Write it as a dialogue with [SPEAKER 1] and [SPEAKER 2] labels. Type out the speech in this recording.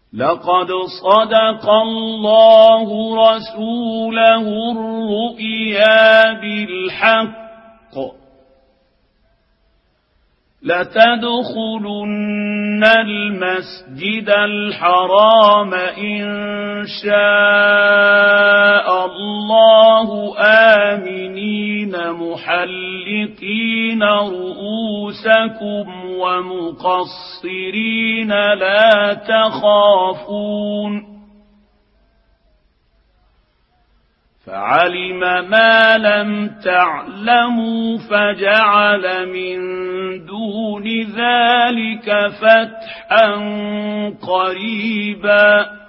[SPEAKER 1] لقد صدق الله رسوله الرؤيا بالحق لتدخلن المسجد الحرام إن شاء الله آمنين محلقين رؤوسكم ومقصرين لا تخافون فعلم ما لم تعلموا فجعل من دون ذلك فتحا قريبا